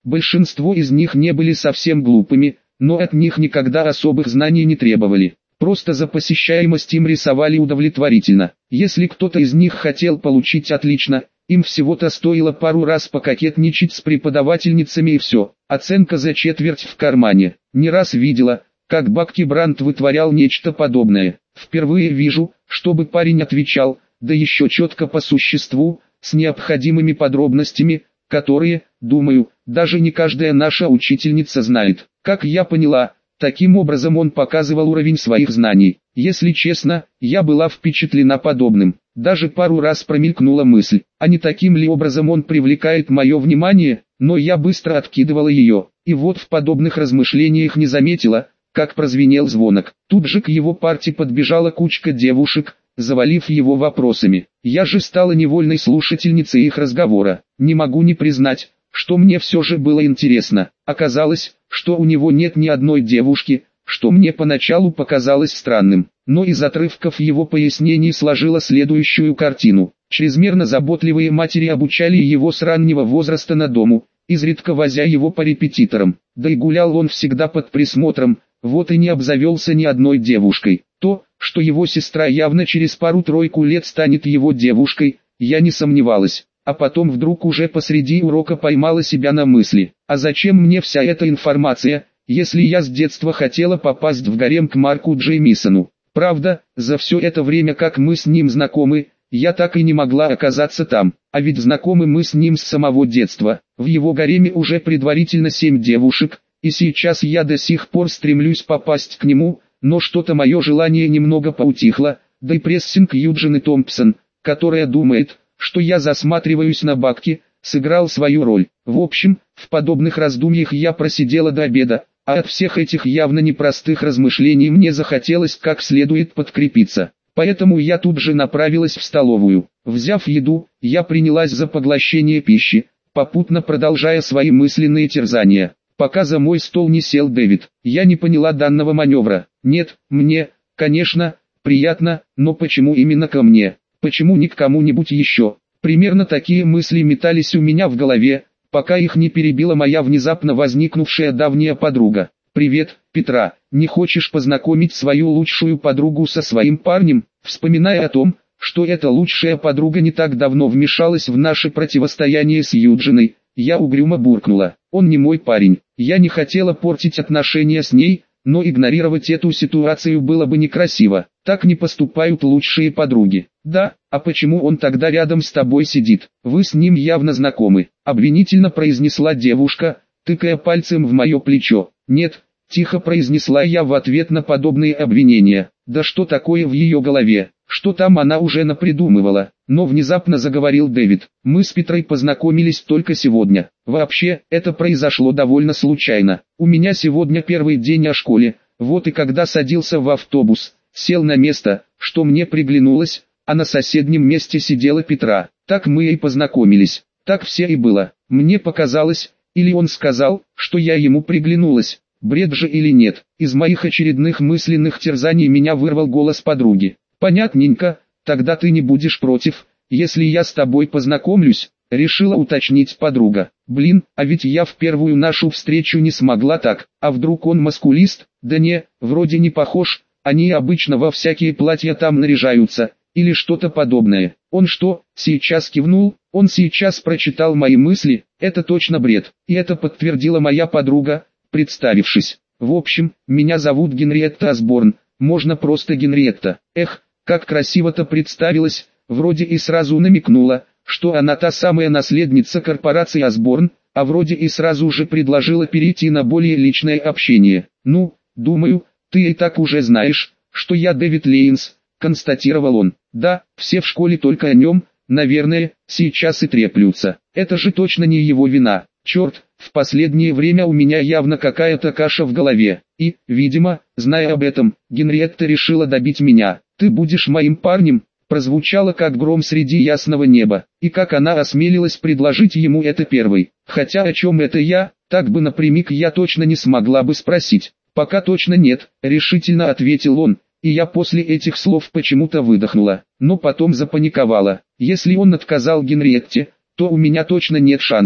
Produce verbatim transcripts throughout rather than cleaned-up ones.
Большинство из них не были совсем глупыми, но от них никогда особых знаний не требовали. Просто за посещаемость им рисовали удовлетворительно. Если кто-то из них хотел получить отлично, им всего-то стоило пару раз пококетничать с преподавательницами и все. Оценка за четверть в кармане. Не раз видела, как Бакки Брандт вытворял нечто подобное. Впервые вижу, чтобы парень отвечал, да еще четко по существу, с необходимыми подробностями, которые, думаю, даже не каждая наша учительница знает. Как я поняла, таким образом он показывал уровень своих знаний. Если честно, я была впечатлена подобным. Даже пару раз промелькнула мысль, а не таким ли образом он привлекает мое внимание, но я быстро откидывала ее. И вот в подобных размышлениях не заметила, как прозвенел звонок. Тут же к его парте подбежала кучка девушек, завалив его вопросами. Я же стала невольной слушательницей их разговора. Не могу не признать, что мне все же было интересно. Оказалось, что у него нет ни одной девушки, что мне поначалу показалось странным. Но из отрывков его пояснений сложила следующую картину. Чрезмерно заботливые матери обучали его с раннего возраста на дому, изредка возя его по репетиторам. Да и гулял он всегда под присмотром, вот и не обзавелся ни одной девушкой. То, что его сестра явно через пару-тройку лет станет его девушкой, я не сомневалась. А потом вдруг уже посреди урока поймала себя на мысли: а зачем мне вся эта информация, если я с детства хотела попасть в гарем к Марку Джеймисону? Правда, за все это время, как мы с ним знакомы, я так и не могла оказаться там. А ведь знакомы мы с ним с самого детства. В его гареме уже предварительно семь девушек, и сейчас я до сих пор стремлюсь попасть к нему, но что-то мое желание немного поутихло, да и прессинг Юджины Томпсон, которая думает, что я засматриваюсь на Бакки, сыграл свою роль. В общем, в подобных раздумьях я просидела до обеда, а от всех этих явно непростых размышлений мне захотелось как следует подкрепиться. Поэтому я тут же направилась в столовую. Взяв еду, я принялась за поглощение пищи, попутно продолжая свои мысленные терзания. Пока за мой стол не сел Дэвид, я не поняла данного маневра. Нет, мне, конечно, приятно, но почему именно ко мне? Почему не к кому-нибудь еще? Примерно такие мысли метались у меня в голове, пока их не перебила моя внезапно возникнувшая давняя подруга. «Привет, Петра, не хочешь познакомить свою лучшую подругу со своим парнем?» Вспоминая о том, что эта лучшая подруга не так давно вмешалась в наше противостояние с Юджиной, я угрюмо буркнула: «Он не мой парень». Я не хотела портить отношения с ней, но игнорировать эту ситуацию было бы некрасиво. Так не поступают лучшие подруги. «Да, а почему он тогда рядом с тобой сидит? Вы с ним явно знакомы», — обвинительно произнесла девушка, тыкая пальцем в мое плечо. «Нет», — тихо произнесла я в ответ на подобные обвинения. Да что такое в ее голове? Что там она уже напридумывала? Но внезапно заговорил Дэвид: «Мы с Петрой познакомились только сегодня. Вообще, это произошло довольно случайно. У меня сегодня первый день о школе, вот и когда садился в автобус, сел на место, что мне приглянулось, а на соседнем месте сидела Петра. Так мы и познакомились. Так все и было. Мне показалось, или он сказал, что я ему приглянулась. Бред же или нет?» Из моих очередных мысленных терзаний меня вырвал голос подруги. «Понятненько, тогда ты не будешь против, если я с тобой познакомлюсь», — решила уточнить подруга. «Блин, а ведь я в первую нашу встречу не смогла так, а вдруг он маскулист? Да не, вроде не похож, они обычно во всякие платья там наряжаются, или что-то подобное». Он что, сейчас кивнул? Он сейчас прочитал мои мысли? Это точно бред, и это подтвердила моя подруга, представившись. «В общем, меня зовут Генриетта Осборн, можно просто Генриетта». Эх, как красиво-то представилась, вроде и сразу намекнула, что она та самая наследница корпорации Осборн, а вроде и сразу же предложила перейти на более личное общение. «Ну, думаю, ты и так уже знаешь, что я Дэвид Лейнс», — констатировал он. «Да, все в школе только о нем, наверное, сейчас и треплются. Это же точно не его вина. Черт, в последнее время у меня явно какая-то каша в голове». И, видимо, зная об этом, Генриетта решила добить меня. «Ты будешь моим парнем?» Прозвучало как гром среди ясного неба. И как она осмелилась предложить ему это первой. Хотя о чем это я, так бы напрямик я точно не смогла бы спросить. «Пока точно нет», — решительно ответил он. И я после этих слов почему-то выдохнула, но потом запаниковала. Если он отказал Генриетте, то у меня точно нет шансов.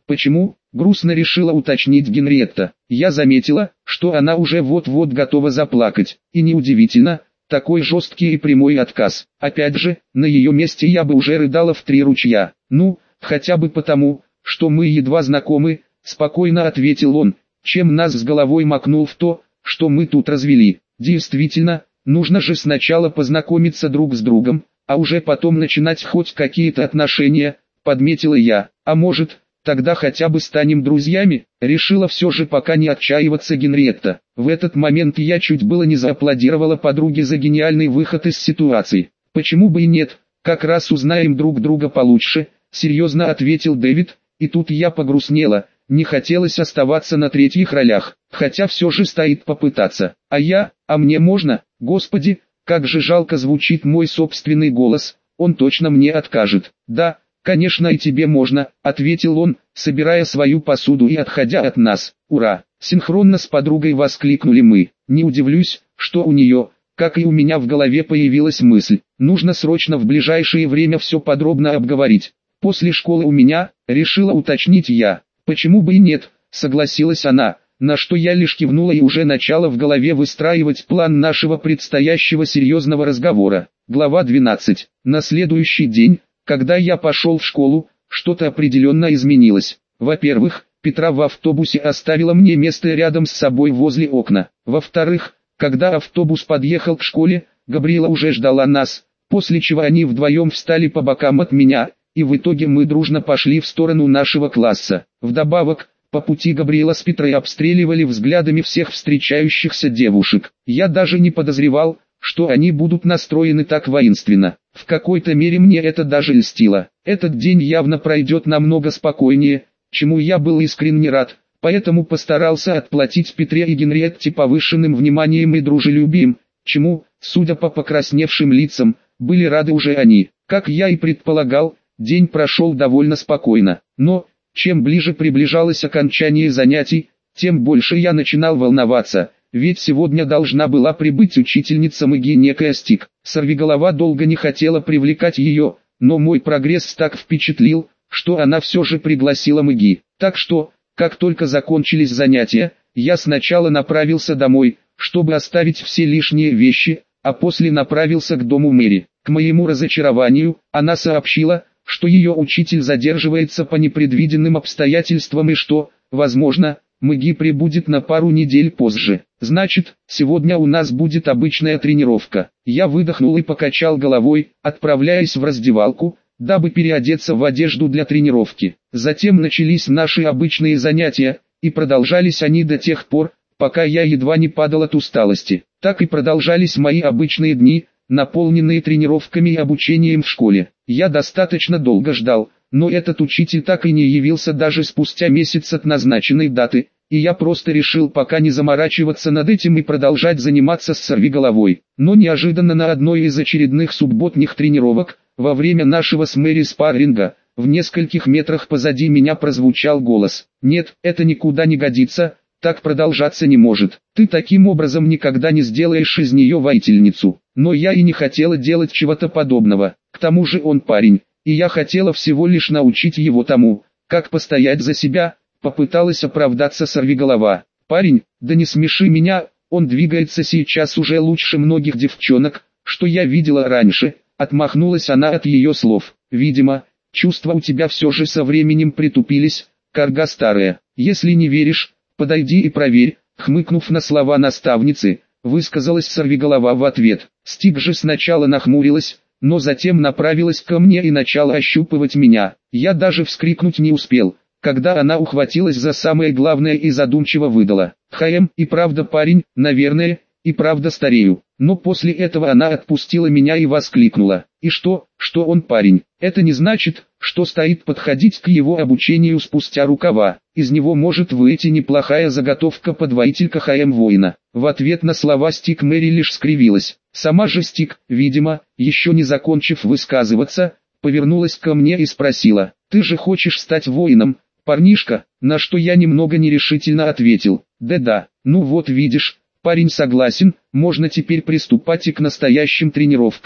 Почему? Грустно решила уточнить Генриетта. Я заметила, что она уже вот-вот готова заплакать. И неудивительно, такой жесткий и прямой отказ. Опять же, на ее месте я бы уже рыдала в три ручья. Ну, хотя бы потому, что мы едва знакомы, спокойно ответил он, чем нас с головой макнул в то, что мы тут развели. Действительно, нужно же сначала познакомиться друг с другом, а уже потом начинать хоть какие-то отношения, подметила я. А может, тогда хотя бы станем друзьями? Решила все же пока не отчаиваться Генриетта. В этот момент я чуть было не зааплодировала подруге за гениальный выход из ситуации. Почему бы и нет, как раз узнаем друг друга получше, серьезно ответил Дэвид, и тут я погрустнела. Не хотелось оставаться на третьих ролях, хотя все же стоит попытаться. А я, а мне можно? Господи, как же жалко звучит мой собственный голос, он точно мне откажет. Да, конечно и тебе можно, ответил он, собирая свою посуду и отходя от нас. Ура! Синхронно с подругой воскликнули мы. Не удивлюсь, что у нее, как и у меня в голове появилась мысль. Нужно срочно в ближайшее время все подробно обговорить. После школы у меня, решила уточнить я. Почему бы и нет, согласилась она, на что я лишь кивнула и уже начала в голове выстраивать план нашего предстоящего серьезного разговора. Глава двенадцать. На следующий день, когда я пошел в школу, что-то определенно изменилось. Во-первых, Петра в автобусе оставила мне место рядом с собой возле окна. Во-вторых, когда автобус подъехал к школе, Габриэла уже ждала нас, после чего они вдвоем встали по бокам от меня, и в итоге мы дружно пошли в сторону нашего класса. Вдобавок, по пути Габриэла с Петрой обстреливали взглядами всех встречающихся девушек. Я даже не подозревал, что они будут настроены так воинственно. В какой-то мере мне это даже льстило. Этот день явно пройдет намного спокойнее, чему я был искренне рад, поэтому постарался отплатить Петре и Генриетте повышенным вниманием и дружелюбием, чему, судя по покрасневшим лицам, были рады уже они. Как я и предполагал, день прошел довольно спокойно, но, чем ближе приближалось окончание занятий, тем больше я начинал волноваться, ведь сегодня должна была прибыть учительница магии некая Стик. Сорвиголова долго не хотела привлекать ее, но мой прогресс так впечатлил, что она все же пригласила Мэгги. Так что, как только закончились занятия, я сначала направился домой, чтобы оставить все лишние вещи, а после направился к дому Мэри. К моему разочарованию, она сообщила, что ее учитель задерживается по непредвиденным обстоятельствам и что, возможно, Мэгги прибудет на пару недель позже. Значит, сегодня у нас будет обычная тренировка. Я выдохнул и покачал головой, отправляясь в раздевалку, дабы переодеться в одежду для тренировки. Затем начались наши обычные занятия, и продолжались они до тех пор, пока я едва не падал от усталости. Так и продолжались мои обычные дни, наполненные тренировками и обучением в школе. Я достаточно долго ждал, но этот учитель так и не явился даже спустя месяц от назначенной даты, и я просто решил пока не заморачиваться над этим и продолжать заниматься с сорвиголовой. Но неожиданно на одной из очередных субботних тренировок, во время нашего с Мэри спарринга, в нескольких метрах позади меня прозвучал голос: «Нет, это никуда не годится, так продолжаться не может. Ты таким образом никогда не сделаешь из нее воительницу». Но я и не хотела делать чего-то подобного. К тому же он парень, и я хотела всего лишь научить его тому, как постоять за себя. Попыталась оправдаться сорвиголова. «Парень, да не смеши меня, он двигается сейчас уже лучше многих девчонок, что я видела раньше», отмахнулась она от ее слов. «Видимо, чувства у тебя все же со временем притупились, карга старая. Если не веришь, подойди и проверь», хмыкнув на слова наставницы, высказалась сорвиголова в ответ. Стик же сначала нахмурилась, но затем направилась ко мне и начала ощупывать меня. Я даже вскрикнуть не успел, когда она ухватилась за самое главное и задумчиво выдала: «Хаем, и правда парень, наверное, и правда старею». Но после этого она отпустила меня и воскликнула: «И что, что он парень? Это не значит, что стоит подходить к его обучению спустя рукава. Из него может выйти неплохая заготовка подвоителька Хаем воина». В ответ на слова Стик Мэри лишь скривилась. Сама же Стик, видимо, еще не закончив высказываться, повернулась ко мне и спросила: «Ты же хочешь стать воином, парнишка?» На что я немного нерешительно ответил: «Да-да, ну вот видишь, парень согласен, можно теперь приступать и к настоящим тренировкам»,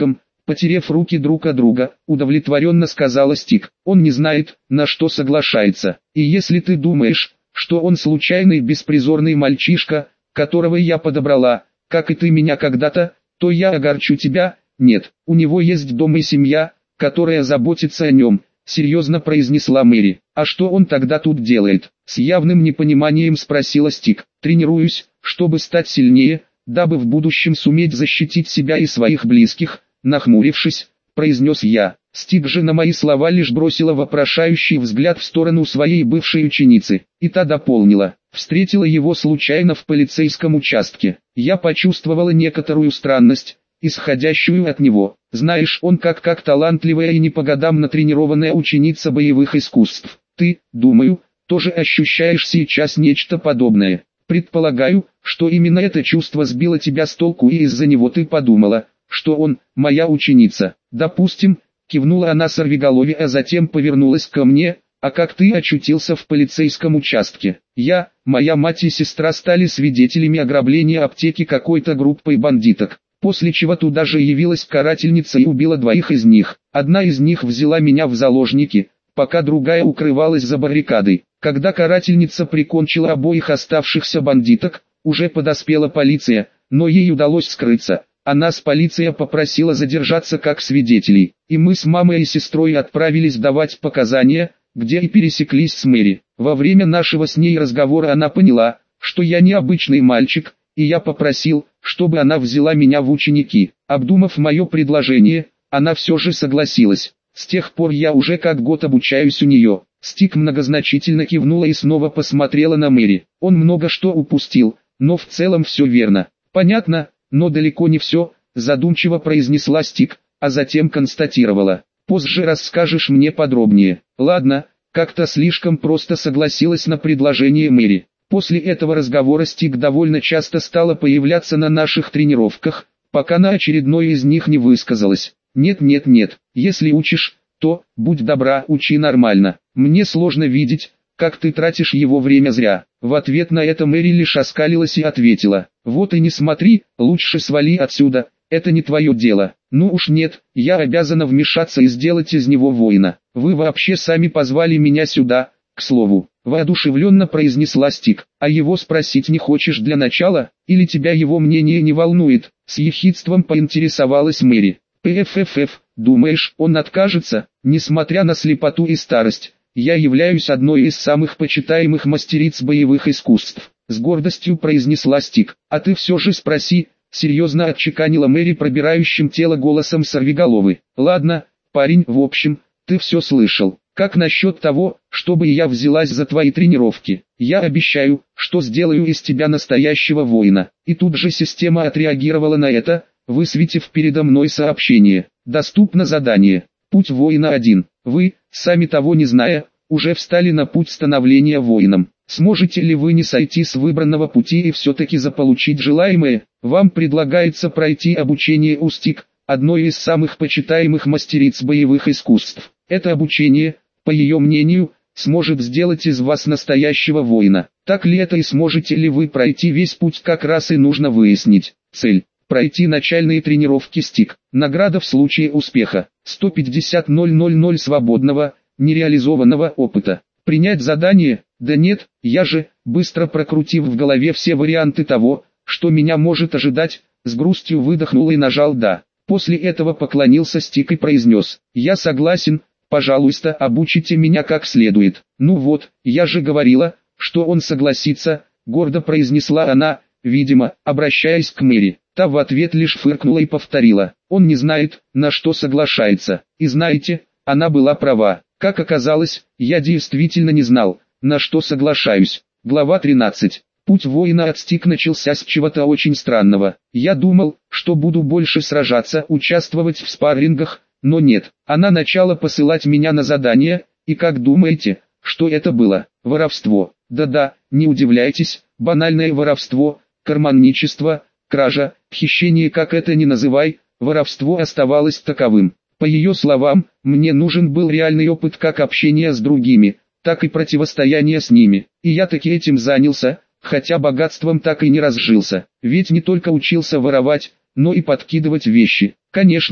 Потерев руки друг от друга, удовлетворенно сказала Стик. Он не знает, на что соглашается. И если ты думаешь, что он случайный беспризорный мальчишка, которого я подобрала, как и ты меня когда-то, то я огорчу тебя. Нет, у него есть дом и семья, которая заботится о нем, серьезно произнесла Мэри. А что он тогда тут делает? С явным непониманием спросила Стик. Тренируюсь, чтобы стать сильнее, дабы в будущем суметь защитить себя и своих близких. Нахмурившись, произнес я. Стик же на мои слова лишь бросила вопрошающий взгляд в сторону своей бывшей ученицы, и та дополнила. Встретила его случайно в полицейском участке. Я почувствовала некоторую странность, исходящую от него. Знаешь, он как как талантливая и не по годам натренированная ученица боевых искусств. Ты, думаю, тоже ощущаешь сейчас нечто подобное. Предполагаю, что именно это чувство сбило тебя с толку и из-за него ты подумала, что он, моя ученица. Допустим, кивнула она сорвиголове, а затем повернулась ко мне. А как ты очутился в полицейском участке? Я, моя мать и сестра стали свидетелями ограбления аптеки какой-то группой бандиток. После чего туда же явилась карательница и убила двоих из них. Одна из них взяла меня в заложники, пока другая укрывалась за баррикадой. Когда карательница прикончила обоих оставшихся бандиток, уже подоспела полиция, но ей удалось скрыться. А нас полиция попросила задержаться как свидетелей, и мы с мамой и сестрой отправились давать показания, где и пересеклись с Мэри. Во время нашего с ней разговора она поняла, что я не обычный мальчик, и я попросил, чтобы она взяла меня в ученики. Обдумав мое предложение, она все же согласилась. С тех пор я уже как год обучаюсь у нее. Стик многозначительно кивнула и снова посмотрела на Мэри. Он много что упустил, но в целом все верно. Понятно, но далеко не все, задумчиво произнесла Стик, а затем констатировала. Позже расскажешь мне подробнее. Ладно, как-то слишком просто согласилась на предложение Мэри. После этого разговора Стик довольно часто стала появляться на наших тренировках, пока на очередной из них не высказалась. Нет, нет, нет, если учишь, то, будь добра, учи нормально. Мне сложно видеть, как ты тратишь его время зря. В ответ на это Мэри лишь оскалилась и ответила. Вот и не смотри, лучше свали отсюда, это не твое дело. Ну уж нет, я обязана вмешаться и сделать из него воина. Вы вообще сами позвали меня сюда, к слову. Воодушевленно произнесла Стик. А его спросить не хочешь для начала, или тебя его мнение не волнует? С ехидством поинтересовалась Мэри. Пффф, думаешь, он откажется? Несмотря на слепоту и старость, я являюсь одной из самых почитаемых мастериц боевых искусств. С гордостью произнесла Стик. А ты все же спроси, серьезно отчеканила Мэри пробирающим тело голосом сорвиголовы. Ладно, парень, в общем, ты все слышал. Как насчет того, чтобы я взялась за твои тренировки? Я обещаю, что сделаю из тебя настоящего воина. И тут же система отреагировала на это, высветив передо мной сообщение. Доступно задание. Путь воина один. Вы, сами того не зная, уже встали на путь становления воином. Сможете ли вы не сойти с выбранного пути и все-таки заполучить желаемое? Вам предлагается пройти обучение у Стик, одной из самых почитаемых мастериц боевых искусств. Это обучение, по ее мнению, сможет сделать из вас настоящего воина. Так ли это и сможете ли вы пройти весь путь, как раз и нужно выяснить. Цель. Пройти начальные тренировки Стик. Награда в случае успеха. сто пятьдесят тысяч свободного, нереализованного опыта. Принять задание? Да нет, я же, быстро прокрутив в голове все варианты того, что меня может ожидать, с грустью выдохнул и нажал «да». После этого поклонился Стик и произнес: «Я согласен, пожалуйста, обучите меня как следует». «Ну вот, я же говорила, что он согласится», гордо произнесла она, видимо, обращаясь к Мэри. Та в ответ лишь фыркнула и повторила: «Он не знает, на что соглашается». И знаете, она была права. Как оказалось, я действительно не знал, на что соглашаюсь. Глава тринадцать. Путь воина от Стик начался с чего-то очень странного. Я думал, что буду больше сражаться, участвовать в спаррингах, но нет. Она начала посылать меня на задания, и как думаете, что это было? Воровство. Да-да, не удивляйтесь, банальное воровство, карманничество, кража, хищение, как это ни называй, воровство оставалось таковым. По ее словам, мне нужен был реальный опыт как общения с другими, так и противостояния с ними. И я таки этим занялся, хотя богатством так и не разжился. Ведь не только учился воровать, но и подкидывать вещи. Конечно,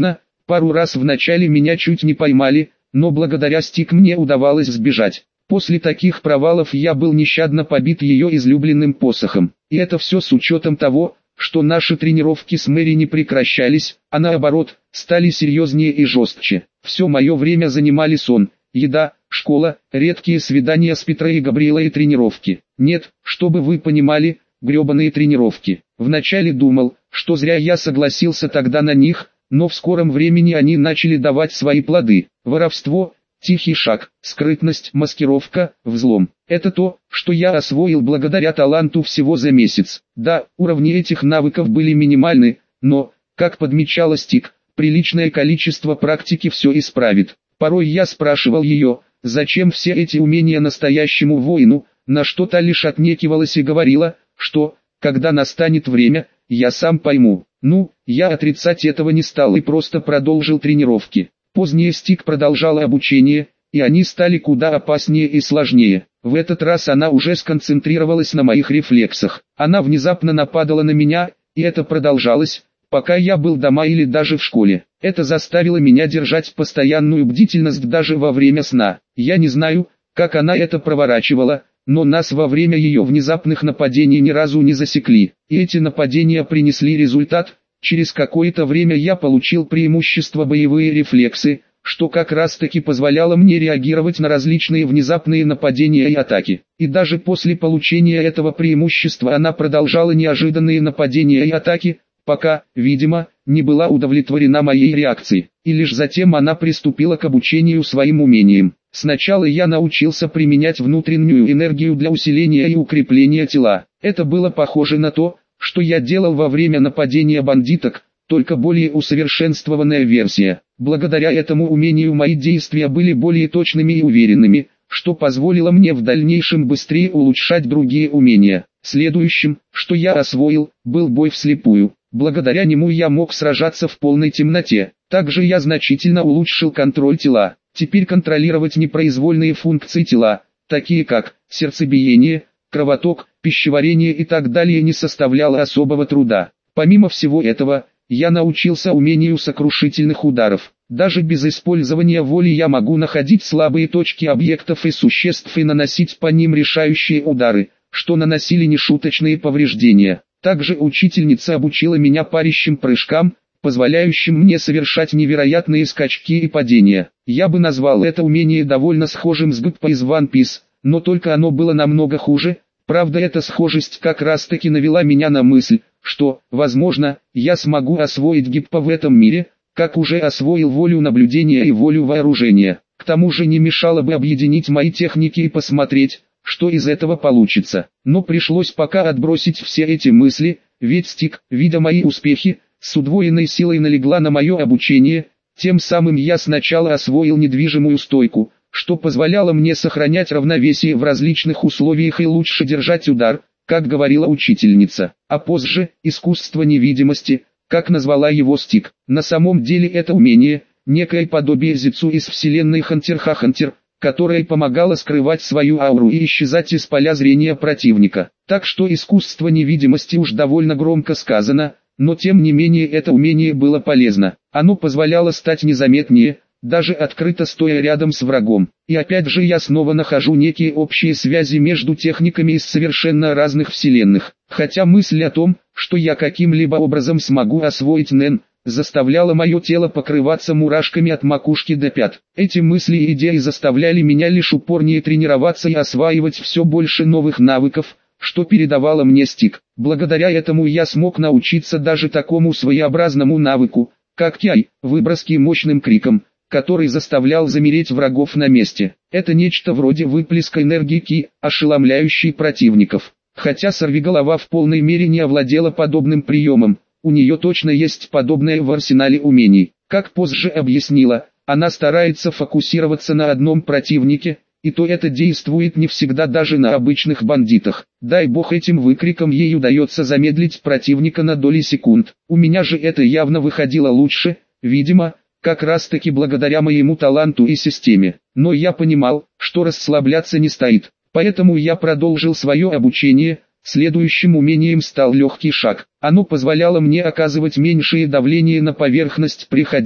Пару раз в начале меня чуть не поймали, но благодаря стик мне удавалось сбежать. После таких провалов я был нещадно побит ее излюбленным посохом. И это все с учетом того, что наши тренировки с Мэри не прекращались, а наоборот, стали серьезнее и жестче. Все мое время занимали сон, еда, школа, редкие свидания с Петрой и Габриэлой и тренировки. Нет, чтобы вы понимали, гребаные тренировки. Вначале думал, что зря я согласился тогда на них, но в скором времени они начали давать свои плоды. Воровство, тихий шаг, скрытность, маскировка, взлом. Это то, что я освоил благодаря таланту всего за месяц. Да, уровни этих навыков были минимальны, но, как подмечала Стик, приличное количество практики все исправит. Порой я спрашивал ее, зачем все эти умения настоящему воину, на что та лишь отнекивалась и говорила, что, когда настанет время, я сам пойму. Ну, я отрицать этого не стал и просто продолжил тренировки. Позднее Стик продолжала обучение, и они стали куда опаснее и сложнее. В этот раз она уже сконцентрировалась на моих рефлексах. Она внезапно нападала на меня, и это продолжалось, пока я был дома или даже в школе. Это заставило меня держать постоянную бдительность даже во время сна. Я не знаю, как она это проворачивала, но нас во время ее внезапных нападений ни разу не засекли. И эти нападения принесли результат. Через какое-то время я получил преимущество боевые рефлексы, что как раз таки позволяло мне реагировать на различные внезапные нападения и атаки. И даже после получения этого преимущества она продолжала неожиданные нападения и атаки, пока, видимо, не была удовлетворена моей реакцией. И лишь затем она приступила к обучению своим умениям. Сначала я научился применять внутреннюю энергию для усиления и укрепления тела. Это было похоже на то, что я делал во время нападения бандиток, только более усовершенствованная версия. Благодаря этому умению мои действия были более точными и уверенными, что позволило мне в дальнейшем быстрее улучшать другие умения. Следующим, что я освоил, был бой вслепую. Благодаря нему я мог сражаться в полной темноте. Также я значительно улучшил контроль тела. Теперь контролировать непроизвольные функции тела, такие как сердцебиение, кровоток, пищеварение и так далее, не составляло особого труда. Помимо всего этого, я научился умению сокрушительных ударов. Даже без использования воли я могу находить слабые точки объектов и существ и наносить по ним решающие удары, что наносили нешуточные повреждения. Также учительница обучила меня парящим прыжкам, позволяющим мне совершать невероятные скачки и падения. Я бы назвал это умение довольно схожим с Гиппо из One Piece, но только оно было намного хуже. Правда, эта схожесть как раз таки навела меня на мысль, что, возможно, я смогу освоить Гиппо в этом мире, как уже освоил волю наблюдения и волю вооружения. К тому же не мешало бы объединить мои техники и посмотреть, что из этого получится. Но пришлось пока отбросить все эти мысли, ведь Стик, видя мои успехи, с удвоенной силой налегла на мое обучение. Тем самым я сначала освоил недвижимую стойку, что позволяло мне сохранять равновесие в различных условиях и лучше держать удар, как говорила учительница, а позже искусство невидимости, как назвала его Стик. На самом деле это умение, некое подобие зицу из вселенной Хантер х Хантер, которая помогала скрывать свою ауру и исчезать из поля зрения противника. Так что искусство невидимости уж довольно громко сказано, но тем не менее это умение было полезно. Оно позволяло стать незаметнее, даже открыто стоя рядом с врагом. И опять же я снова нахожу некие общие связи между техниками из совершенно разных вселенных. Хотя мысль о том, что я каким-либо образом смогу освоить Нэн, заставляла мое тело покрываться мурашками от макушки до пят. Эти мысли и идеи заставляли меня лишь упорнее тренироваться и осваивать все больше новых навыков, что передавала мне Стик. Благодаря этому я смог научиться даже такому своеобразному навыку, как Кай, выброски мощным криком, который заставлял замереть врагов на месте. Это нечто вроде выплеска энергии Ки, ошеломляющей противников. Хотя Сорвиголова в полной мере не овладела подобным приемом, у нее точно есть подобное в арсенале умений. Как позже объяснила, она старается фокусироваться на одном противнике, и то это действует не всегда даже на обычных бандитах. Дай бог этим выкриком ей удается замедлить противника на доли секунд. У меня же это явно выходило лучше, видимо, как раз таки благодаря моему таланту и системе. Но я понимал, что расслабляться не стоит, поэтому я продолжил свое обучение. Следующим умением стал легкий шаг. Оно позволяло мне оказывать меньшее давление на поверхность при ходьбе,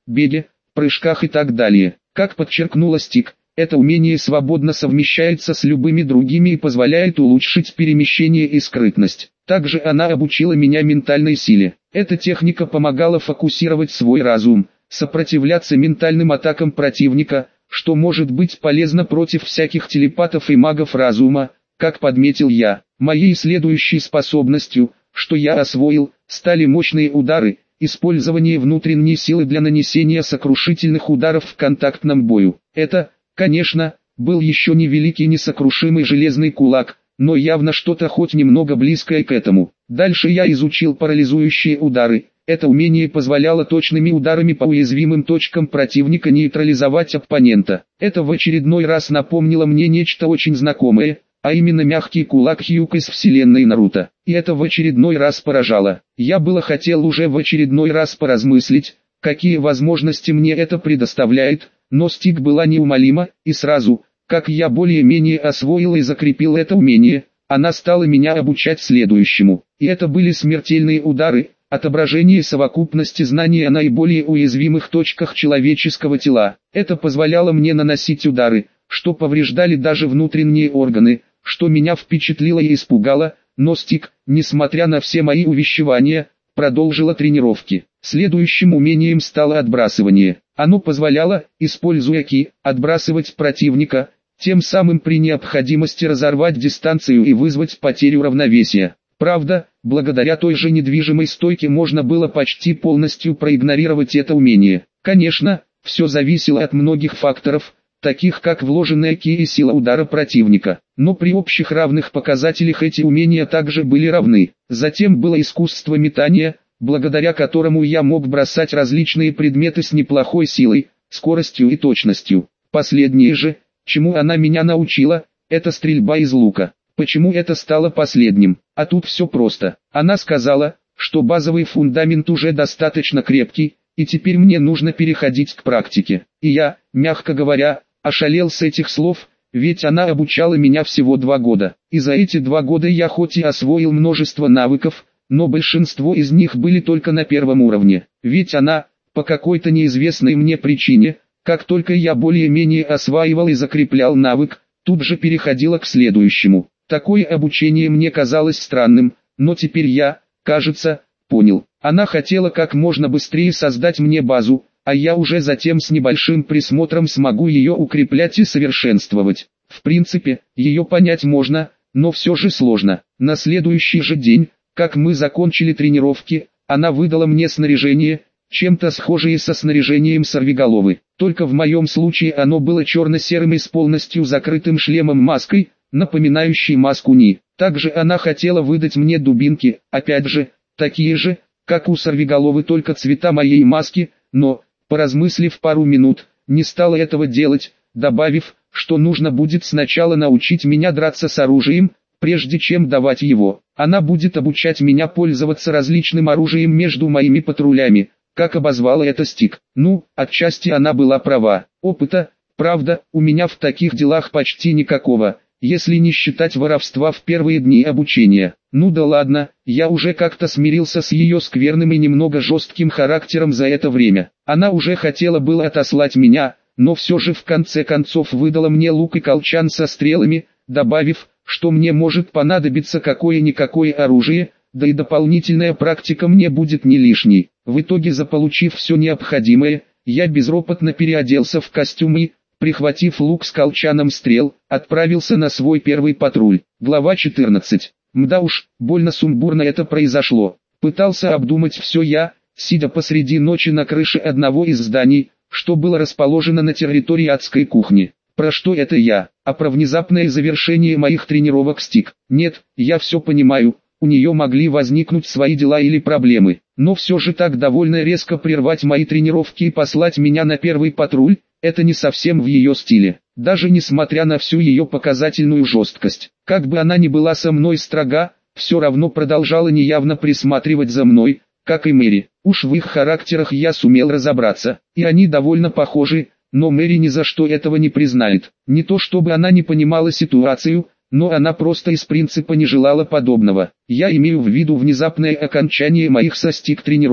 беге, прыжках и так далее. Как подчеркнула Стик, это умение свободно совмещается с любыми другими и позволяет улучшить перемещение и скрытность. Также она обучила меня ментальной силе. Эта техника помогала фокусировать свой разум, сопротивляться ментальным атакам противника, что может быть полезно против всяких телепатов и магов разума, как подметил я. Моей следующей способностью, что я освоил, стали мощные удары, использование внутренней силы для нанесения сокрушительных ударов в контактном бою. Это, конечно, был еще не великий несокрушимый железный кулак, но явно что-то хоть немного близкое к этому. Дальше я изучил парализующие удары. Это умение позволяло точными ударами по уязвимым точкам противника нейтрализовать оппонента. Это в очередной раз напомнило мне нечто очень знакомое, а именно мягкий кулак Хьюк из вселенной Наруто. И это в очередной раз поражало. Я было хотел уже в очередной раз поразмыслить, какие возможности мне это предоставляет, но Стик была неумолима, и сразу, как я более-менее освоил и закрепил это умение, она стала меня обучать следующему. И это были смертельные удары, отображение совокупности знаний о наиболее уязвимых точках человеческого тела. Это позволяло мне наносить удары, что повреждали даже внутренние органы, что меня впечатлило и испугало, но Стик, несмотря на все мои увещевания, продолжила тренировки. Следующим умением стало отбрасывание. Оно позволяло, используя ки, отбрасывать противника, тем самым при необходимости разорвать дистанцию и вызвать потерю равновесия. Правда, благодаря той же недвижимой стойке можно было почти полностью проигнорировать это умение. Конечно, все зависело от многих факторов, таких как вложенная ки и сила удара противника. Но при общих равных показателях эти умения также были равны. Затем было искусство метания, благодаря которому я мог бросать различные предметы с неплохой силой, скоростью и точностью. Последнее же, чему она меня научила, это стрельба из лука. Почему это стало последним? А тут все просто. Она сказала, что базовый фундамент уже достаточно крепкий, и теперь мне нужно переходить к практике. И я, мягко говоря, ошалел с этих слов, ведь она обучала меня всего два года. И за эти два года я хоть и освоил множество навыков, но большинство из них были только на первом уровне. Ведь она, по какой-то неизвестной мне причине, как только я более-менее осваивал и закреплял навык, тут же переходила к следующему. Такое обучение мне казалось странным, но теперь я, кажется, понял. Она хотела как можно быстрее создать мне базу, а я уже затем с небольшим присмотром смогу ее укреплять и совершенствовать. В принципе, ее понять можно, но все же сложно. На следующий же день, как мы закончили тренировки, она выдала мне снаряжение, чем-то схожее со снаряжением сорвиголовы. Только в моем случае оно было черно-серым и с полностью закрытым шлемом-маской, напоминающей маску Ни. Также она хотела выдать мне дубинки, опять же, такие же, как у сорвиголовы, только цвета моей маски, но, поразмыслив пару минут, не стала этого делать, добавив, что нужно будет сначала научить меня драться с оружием, прежде чем давать его. Она будет обучать меня пользоваться различным оружием между моими патрулями, как обозвала это Стик. Ну, отчасти она была права. Опыта, правда, у меня в таких делах почти никакого, если не считать воровства в первые дни обучения. Ну да ладно, я уже как-то смирился с ее скверным и немного жестким характером за это время. Она уже хотела было отослать меня, но все же в конце концов выдала мне лук и колчан со стрелами, добавив, что мне может понадобиться какое-никакое оружие, да и дополнительная практика мне будет не лишней. В итоге, заполучив все необходимое, я безропотно переоделся в костюм и, прихватив лук с колчаном стрел, отправился на свой первый патруль. Глава четырнадцать. Мда уж, больно сумбурно это произошло. Пытался обдумать все я, сидя посреди ночи на крыше одного из зданий, что было расположено на территории адской кухни. Про что это я? А про внезапное завершение моих тренировок Стик? Нет, я все понимаю, у нее могли возникнуть свои дела или проблемы. Но все же так довольно резко прервать мои тренировки и послать меня на первый патруль, это не совсем в ее стиле. Даже несмотря на всю ее показательную жесткость. Как бы она ни была со мной строга, все равно продолжала неявно присматривать за мной, как и Мэри. Уж в их характерах я сумел разобраться, и они довольно похожи, но Мэри ни за что этого не признает. Не то чтобы она не понимала ситуацию, но она просто из принципа не желала подобного. Я имею в виду внезапное окончание моих со Стик тренировок.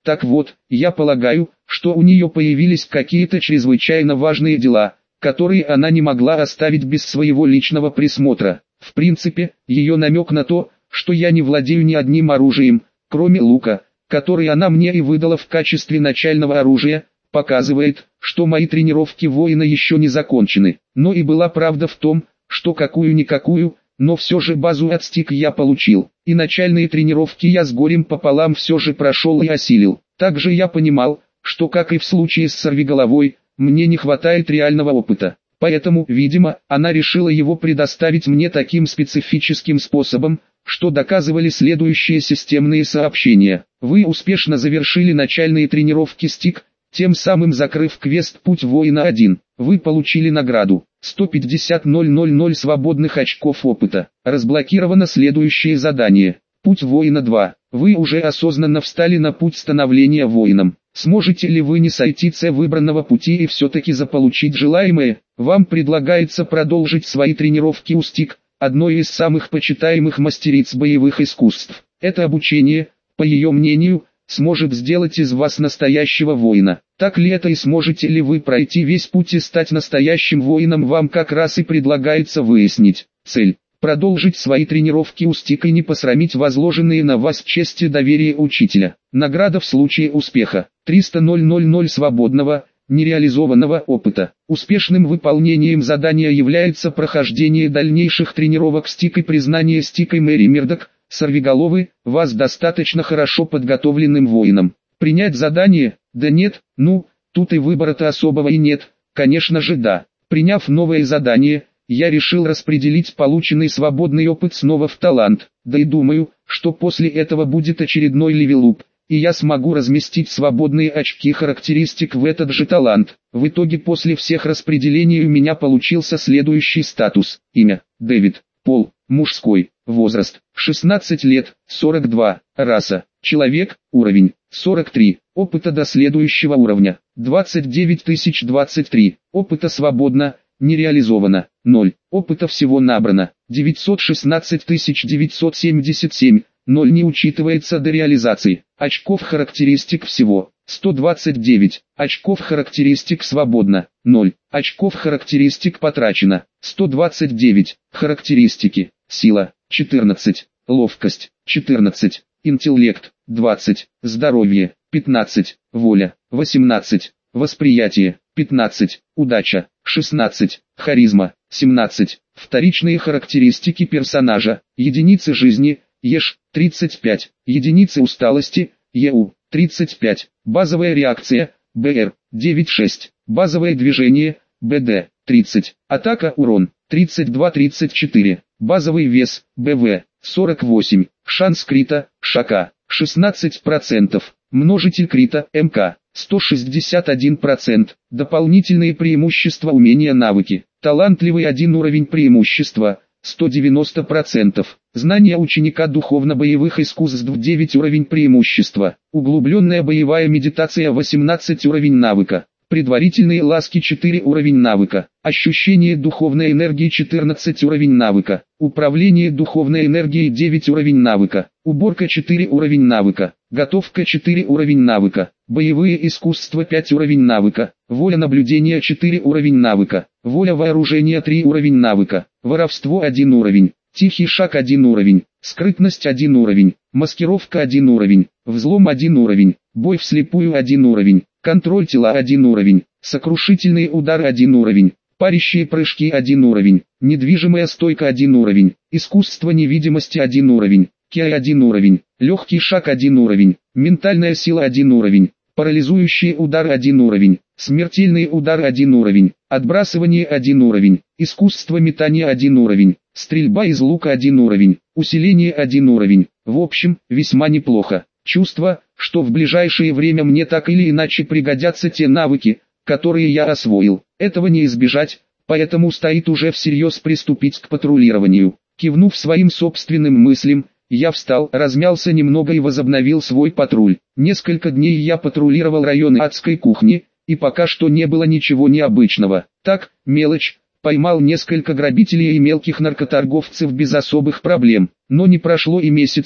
Так вот, я полагаю, что у нее появились какие-то чрезвычайно важные дела, которые она не могла оставить без своего личного присмотра. В принципе, ее намек на то, что я не владею ни одним оружием, кроме лука, который она мне и выдала в качестве начального оружия, показывает, что мои тренировки воина еще не закончены. Но и была правда в том, что какую-никакую, но все же базу от стик я получил, и начальные тренировки я с горем пополам все же прошел и осилил. Также я понимал, что как и в случае с сорвиголовой, мне не хватает реального опыта. Поэтому, видимо, она решила его предоставить мне таким специфическим способом, что доказывали следующие системные сообщения. Вы успешно завершили начальные тренировки стик, тем самым закрыв квест «Путь воина один». Вы получили награду сто пятьдесят тысяч свободных очков опыта. Разблокировано следующее задание. Путь воина два. Вы уже осознанно встали на путь становления воином. Сможете ли вы не сойти с выбранного пути и все-таки заполучить желаемое? Вам предлагается продолжить свои тренировки у стик, одной из самых почитаемых мастериц боевых искусств. Это обучение, по ее мнению, сможет сделать из вас настоящего воина. Так ли это и сможете ли вы пройти весь путь и стать настоящим воином, вам как раз и предлагается выяснить. Цель – продолжить свои тренировки у стик и не посрамить возложенные на вас честь и доверие учителя. Награда в случае успеха – триста тысяч свободного, нереализованного опыта. Успешным выполнением задания является прохождение дальнейших тренировок стик и признание стикой Мэри Мердок, сорвиголовы, вас достаточно хорошо подготовленным воином. Принять задание? Да нет, ну, тут и выбора-то особого и нет, конечно же да. Приняв новое задание, я решил распределить полученный свободный опыт снова в талант, да и думаю, что после этого будет очередной левелуп, и я смогу разместить свободные очки характеристик в этот же талант. В итоге после всех распределений у меня получился следующий статус. Имя – Дэвид, пол – мужской, возраст – шестнадцать лет, сорок два, раса – человек, уровень – сорок три, опыта до следующего уровня – двадцать девять тысяч двадцать три, опыта свободно, не реализовано, ноль, опыта всего набрано, девятьсот шестнадцать тысяч девятьсот семьдесят семь, ноль не учитывается до реализации, очков характеристик всего, сто двадцать девять, очков характеристик свободно, ноль, очков характеристик потрачено, сто двадцать девять, характеристики, сила, четырнадцать, ловкость, четырнадцать, интеллект, двадцать, здоровье, пятнадцать, воля, восемнадцать, восприятие, пятнадцать, удача, шестнадцать, харизма, семнадцать, вторичные характеристики персонажа, единицы жизни, ЕШ, тридцать пять, единицы усталости, ЕУ, тридцать пять, базовая реакция, БР, девять шесть, базовое движение, БД, тридцать, атака урон, тридцать два тридцать четыре, базовый вес, БВ, сорок восемь, шанс крита, ШК, шестнадцать процентов, множитель крита, МК, сто шестьдесят один процент, дополнительные преимущества умения навыки, талантливый один уровень преимущества, сто девяносто процентов, знания ученика духовно-боевых искусств девять уровень преимущества, углубленная боевая медитация восемнадцать уровень навыка, предварительные ласки четыре уровень навыка, ощущение духовной энергии четырнадцать уровень навыка, управление духовной энергией девять уровень навыка, уборка четыре уровень навыка, готовка четыре уровень навыка, боевые искусства пять уровень навыка, воля наблюдения четыре уровень навыка, воля вооружения три уровень навыка, воровство один уровень, тихий шаг один уровень, скрытность один уровень, маскировка один уровень, взлом один уровень, бой вслепую один уровень, контроль тела один уровень, сокрушительный удар один уровень, парящие прыжки один уровень, недвижимая стойка один уровень, искусство невидимости один уровень, киа один уровень, легкий шаг один уровень, ментальная сила один уровень, парализующий удар один уровень, смертельный удар один уровень, отбрасывание один уровень, искусство метания один уровень, стрельба из лука один уровень, усиление один уровень. В общем, весьма неплохо. Чувство, что в ближайшее время мне так или иначе пригодятся те навыки, которые я освоил. Этого не избежать, поэтому стоит уже всерьез приступить к патрулированию. Кивнув своим собственным мыслям, я встал, размялся немного и возобновил свой патруль. Несколько дней я патрулировал районы адской кухни, и пока что не было ничего необычного. Так, мелочь, поймал несколько грабителей и мелких наркоторговцев без особых проблем. Но не прошло и месяца,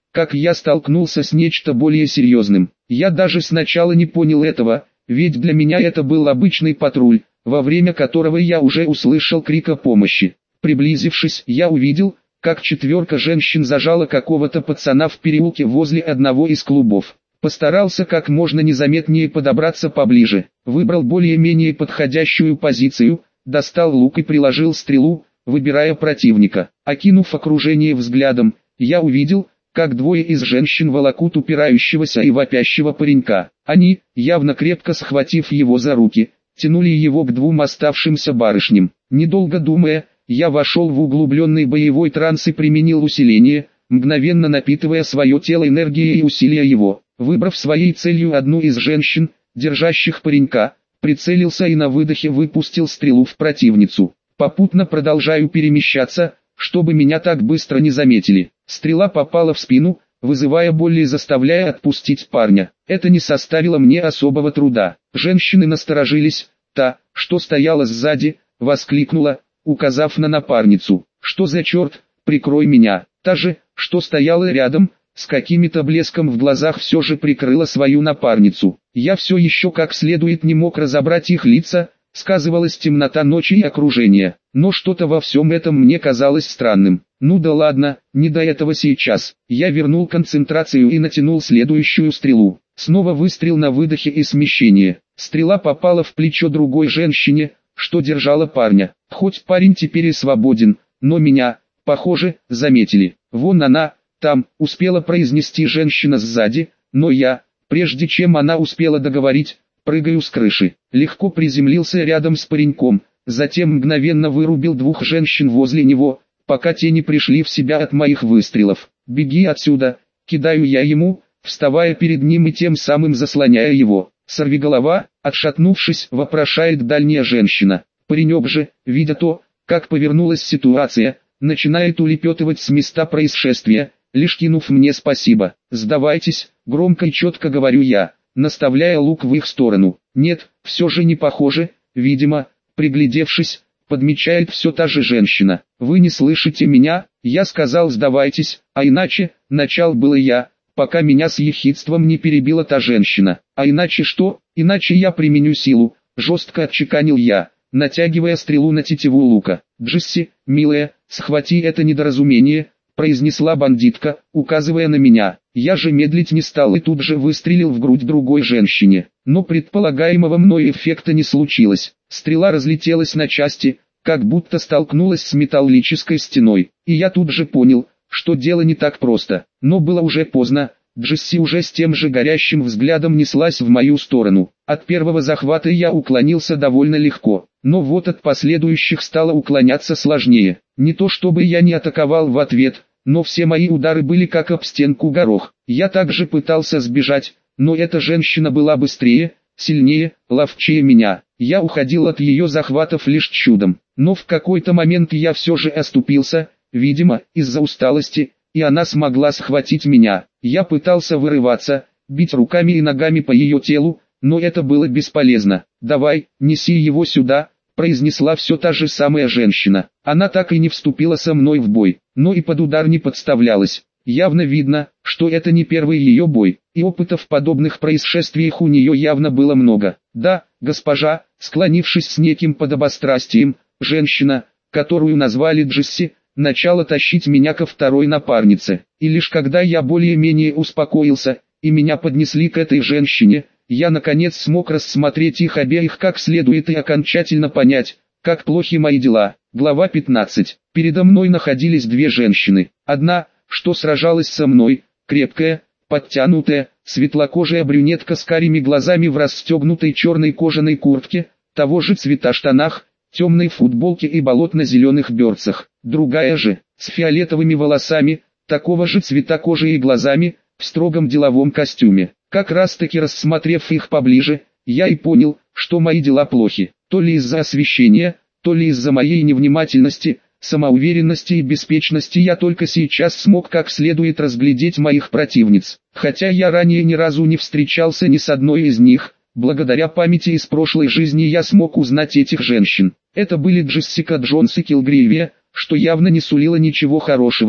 как я столкнулся с нечто более серьезным. Я даже сначала не понял этого, ведь для меня это был обычный патруль, во время которого я уже услышал крик о помощи. Приблизившись, я увидел, как четверка женщин зажала какого-то пацана в переулке возле одного из клубов. Постарался как можно незаметнее подобраться поближе, выбрал более-менее подходящую позицию, достал лук и приложил стрелу, выбирая противника. Окинув окружение взглядом, я увидел, как двое из женщин волокут упирающегося и вопящего паренька. Они, явно крепко схватив его за руки, тянули его к двум оставшимся барышням. Недолго думая, я вошел в углубленный боевой транс и применил усиление, мгновенно напитывая свое тело энергией и усилия его. Выбрав своей целью одну из женщин, держащих паренька, прицелился и на выдохе выпустил стрелу в противницу. Попутно продолжаю перемещаться, чтобы меня так быстро не заметили. Стрела попала в спину, вызывая боль и заставляя отпустить парня. Это не составило мне особого труда. Женщины насторожились. Та, что стояла сзади, воскликнула, указав на напарницу. «Что за черт, прикрой меня!» Та же, что стояла рядом, с каким-то блеском в глазах все же прикрыла свою напарницу. Я все еще как следует не мог разобрать их лица, сказывалась темнота ночи и окружения, но что-то во всем этом мне казалось странным. Ну да ладно, не до этого сейчас. Я вернул концентрацию и натянул следующую стрелу. Снова выстрел на выдохе и смещение. Стрела попала в плечо другой женщине, что держала парня. Хоть парень теперь и свободен, но меня, похоже, заметили. Вон она, там, успела произнести женщина сзади, но я, прежде чем она успела договорить, прыгаю с крыши. Легко приземлился рядом с пареньком, затем мгновенно вырубил двух женщин возле него, пока те не пришли в себя от моих выстрелов. «Беги отсюда!» — кидаю я ему, вставая перед ним и тем самым заслоняя его. «Сорвиголова!» — отшатнувшись, вопрошает дальняя женщина. Паренек же, видя то, как повернулась ситуация, начинает улепетывать с места происшествия, лишь кинув мне спасибо. «Сдавайтесь!» — громко и четко говорю я, наставляя лук в их сторону. «Нет, все же не похоже, видимо», приглядевшись, подмечает все та же женщина. «Вы не слышите меня?» Я сказал «сдавайтесь», а иначе, начал было я, пока меня с ехидством не перебила та женщина. «А иначе что? Иначе я применю силу», жестко отчеканил я, натягивая стрелу на тетиву лука. «Джесси, милая, схвати это недоразумение», произнесла бандитка, указывая на меня. Я же медлить не стал и тут же выстрелил в грудь другой женщине. Но предполагаемого мной эффекта не случилось. Стрела разлетелась на части, как будто столкнулась с металлической стеной. И я тут же понял, что дело не так просто. Но было уже поздно. Джесси уже с тем же горящим взглядом неслась в мою сторону. От первого захвата я уклонился довольно легко, но вот от последующих стало уклоняться сложнее. Не то чтобы я не атаковал в ответ, но все мои удары были как об стенку горох. Я также пытался сбежать, но эта женщина была быстрее, сильнее, ловчее меня. Я уходил от ее захватов лишь чудом, но в какой-то момент я все же оступился, видимо, из-за усталости, и она смогла схватить меня. Я пытался вырываться, бить руками и ногами по ее телу, но это было бесполезно. «Давай, неси его сюда», произнесла все та же самая женщина. Она так и не вступила со мной в бой, но и под удар не подставлялась. Явно видно, что это не первый ее бой, и опыта в подобных происшествиях у нее явно было много. «Да, госпожа», склонившись с неким подобострастием, женщина, которую назвали Джесси, начала тащить меня ко второй напарнице. И лишь когда я более-менее успокоился, и меня поднесли к этой женщине, я наконец смог рассмотреть их обеих как следует и окончательно понять, как плохи мои дела. Глава пятнадцать. Передо мной находились две женщины. Одна, что сражалась со мной, крепкая, подтянутая, светлокожая брюнетка с карими глазами в расстегнутой черной кожаной куртке, того же цвета штанах, темной футболке и болотно-зеленых берцах. Другая же, с фиолетовыми волосами, такого же цвета кожи и глазами, в строгом деловом костюме. Как раз таки рассмотрев их поближе, я и понял, что мои дела плохи. То ли из-за освещения, то ли из-за моей невнимательности, самоуверенности и беспечности я только сейчас смог как следует разглядеть моих противниц. Хотя я ранее ни разу не встречался ни с одной из них, благодаря памяти из прошлой жизни я смог узнать этих женщин. Это были Джессика Джонс и Килгривия, что явно не сулило ничего хорошего.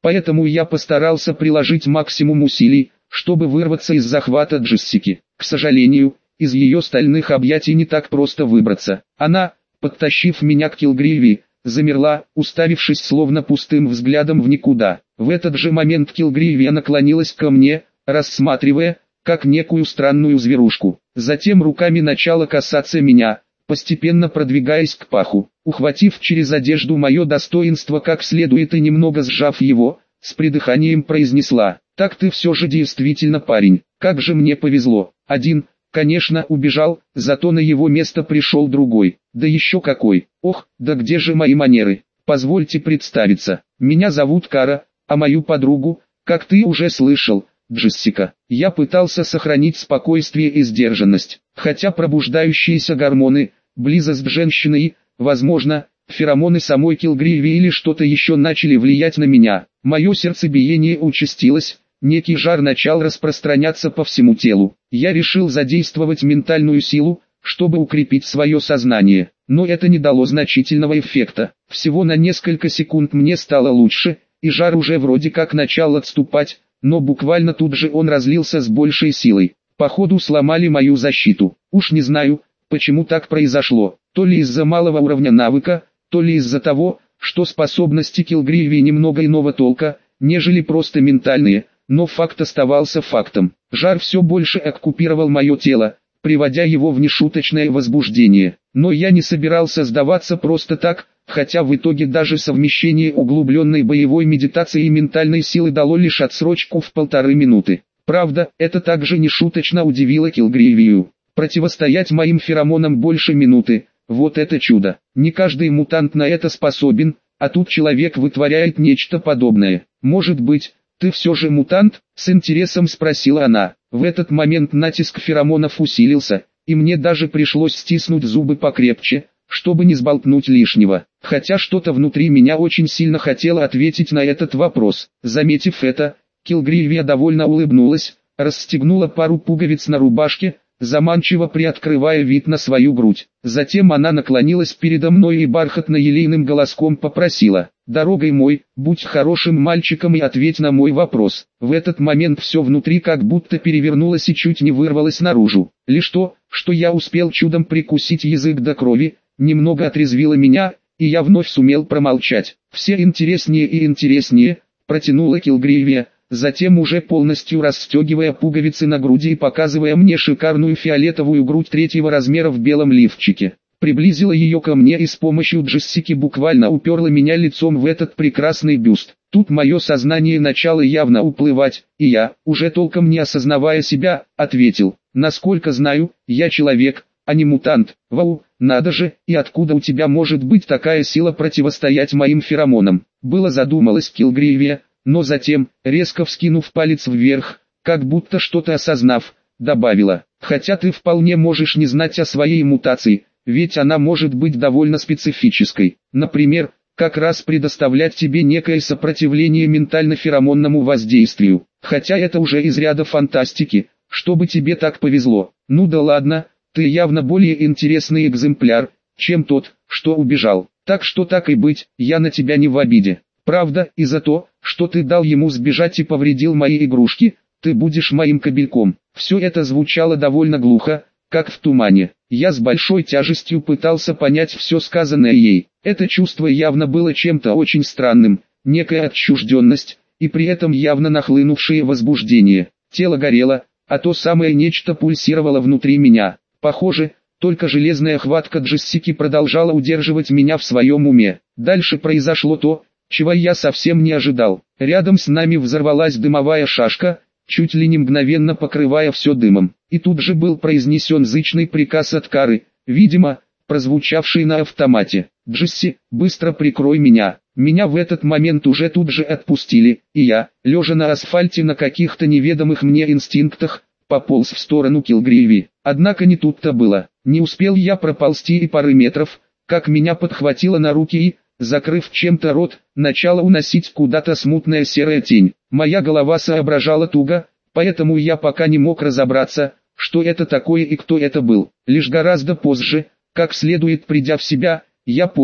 Поэтому я постарался приложить максимум усилий, чтобы вырваться из захвата Джессики. К сожалению, из ее стальных объятий не так просто выбраться. Она, подтащив меня к Килгриви, замерла, уставившись словно пустым взглядом в никуда. В этот же момент Килгривия наклонилась ко мне, рассматривая, как некую странную зверушку. Затем руками начала касаться меня, постепенно продвигаясь к паху. Ухватив через одежду мое достоинство как следует и немного сжав его, с придыханием произнесла: «Так ты все же действительно парень, как же мне повезло». Один, конечно, убежал, зато на его место пришел другой. Да еще какой! Ох, да где же мои манеры? Позвольте представиться. Меня зовут Кара, а мою подругу, как ты уже слышал, Джессика. Я пытался сохранить спокойствие и сдержанность, хотя пробуждающиеся гормоны, близость женщины и, возможно, феромоны самой Килгриви или что-то еще начали влиять на меня. Мое сердцебиение участилось, некий жар начал распространяться по всему телу. Я решил задействовать ментальную силу, чтобы укрепить свое сознание, но это не дало значительного эффекта. Всего на несколько секунд мне стало лучше, и жар уже вроде как начал отступать, но буквально тут же он разлился с большей силой. Походу сломали мою защиту. Уж не знаю, почему так произошло, то ли из-за малого уровня навыка, то ли из-за того, что способности Килгриви немного иного толка, нежели просто ментальные, но факт оставался фактом. Жар все больше оккупировал мое тело, приводя его в нешуточное возбуждение. Но я не собирался сдаваться просто так, хотя в итоге даже совмещение углубленной боевой медитации и ментальной силы дало лишь отсрочку в полторы минуты. Правда, это также нешуточно удивило Килгривию. Противостоять моим феромонам больше минуты, вот это чудо. Не каждый мутант на это способен, а тут человек вытворяет нечто подобное. Может быть, ты все же мутант? С интересом спросила она. В этот момент натиск феромонов усилился, и мне даже пришлось стиснуть зубы покрепче, чтобы не сболтнуть лишнего. Хотя что-то внутри меня очень сильно хотело ответить на этот вопрос. Заметив это, Килгривия довольно улыбнулась, расстегнула пару пуговиц на рубашке, заманчиво приоткрывая вид на свою грудь. Затем она наклонилась передо мной и бархатно-елейным голоском попросила: «Дорогой мой, будь хорошим мальчиком и ответь на мой вопрос». В этот момент все внутри как будто перевернулось и чуть не вырвалось наружу. Лишь то, что я успел чудом прикусить язык до крови, немного отрезвило меня, и я вновь сумел промолчать. «Все интереснее и интереснее», — протянула Килгривия, затем уже полностью расстегивая пуговицы на груди и показывая мне шикарную фиолетовую грудь третьего размера в белом лифчике. Приблизила ее ко мне и с помощью Джессики буквально уперла меня лицом в этот прекрасный бюст. Тут мое сознание начало явно уплывать, и я, уже толком не осознавая себя, ответил: «Насколько знаю, я человек, а не мутант». «Вау, надо же, и откуда у тебя может быть такая сила противостоять моим феромонам?» Было задумалась Килгривия, но затем, резко вскинув палец вверх, как будто что-то осознав, добавила: «Хотя ты вполне можешь не знать о своей мутации, ведь она может быть довольно специфической. Например, как раз предоставлять тебе некое сопротивление ментально-феромонному воздействию. Хотя это уже из ряда фантастики, чтобы тебе так повезло. Ну да ладно, ты явно более интересный экземпляр, чем тот, что убежал. Так что так и быть, я на тебя не в обиде. Правда, и за то, что ты дал ему сбежать и повредил мои игрушки, ты будешь моим кобельком». Все это звучало довольно глухо, как в тумане. Я с большой тяжестью пытался понять все сказанное ей. Это чувство явно было чем-то очень странным, некая отчужденность, и при этом явно нахлынувшее возбуждение. Тело горело, а то самое нечто пульсировало внутри меня. Похоже, только железная хватка Джессики продолжала удерживать меня в своем уме. Дальше произошло то, чего я совсем не ожидал. Рядом с нами взорвалась дымовая шашка, чуть ли не мгновенно покрывая все дымом. И тут же был произнесен зычный приказ от Кары, видимо, прозвучавший на автомате: «Джесси, быстро прикрой меня». Меня в этот момент уже тут же отпустили, и я, лежа на асфальте на каких-то неведомых мне инстинктах, пополз в сторону Килгриви. Однако не тут-то было. Не успел я проползти и пары метров, как меня подхватило на руки и, закрыв чем-то рот, начала уносить куда-то смутная серая тень. Моя голова соображала туго, поэтому я пока не мог разобраться, что это такое и кто это был. Лишь гораздо позже, как следует придя в себя, я понял,